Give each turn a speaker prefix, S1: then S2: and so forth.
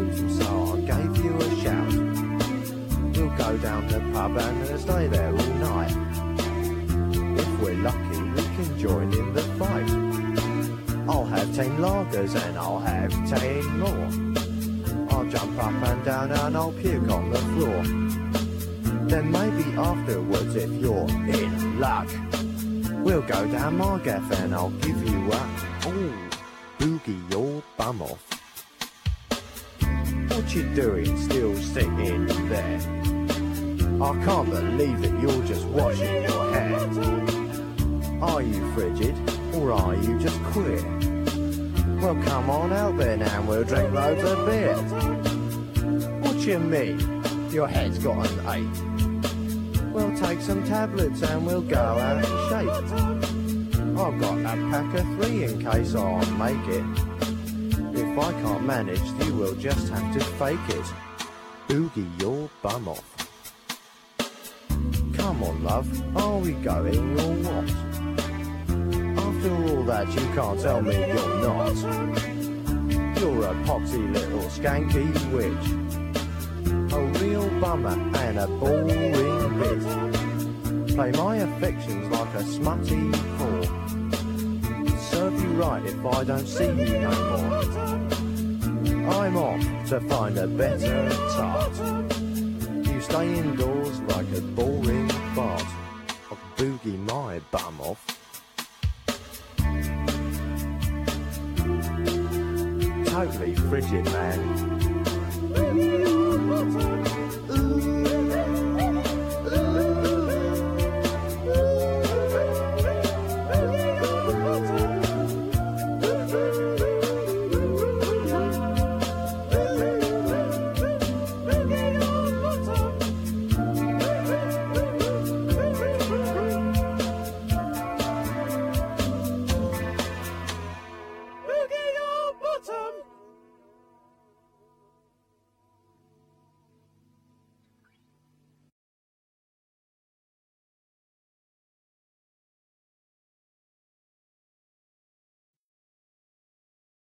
S1: lonesome, so I gave you a shout. We'll go down the pub and stay there all night. If we're lucky, we can join in the fight. I'll have 10 lagers and I'll have 10 more. I'll jump up and down and I'll puke on the floor. Then maybe afterwards, if you're in luck, we'll go down my gaff and I'll give you a boogie your bum off. What you doing still sitting there? I can't believe that you're just washing your hair. Are you frigid or are you just queer? Well, come on out there now and we'll drink loads of beer. What you mean? Your head's got an ache. We'll take some tablets and we'll go out of shape. I've got a pack of 3 in case I make it. If I can't manage, you will just have to fake it. Boogie your bum off. Come on, love, are we going or what? After all that, you can't tell me you're not. You're a poxy little skanky witch, a real bummer and a boring bitch. Play my affections like a smutty whore. Serve you right if I don't see you no more. I'm off to find a better tart. You stay indoors like a boring fart. I'll boogie my bum off. Totally frigid, man.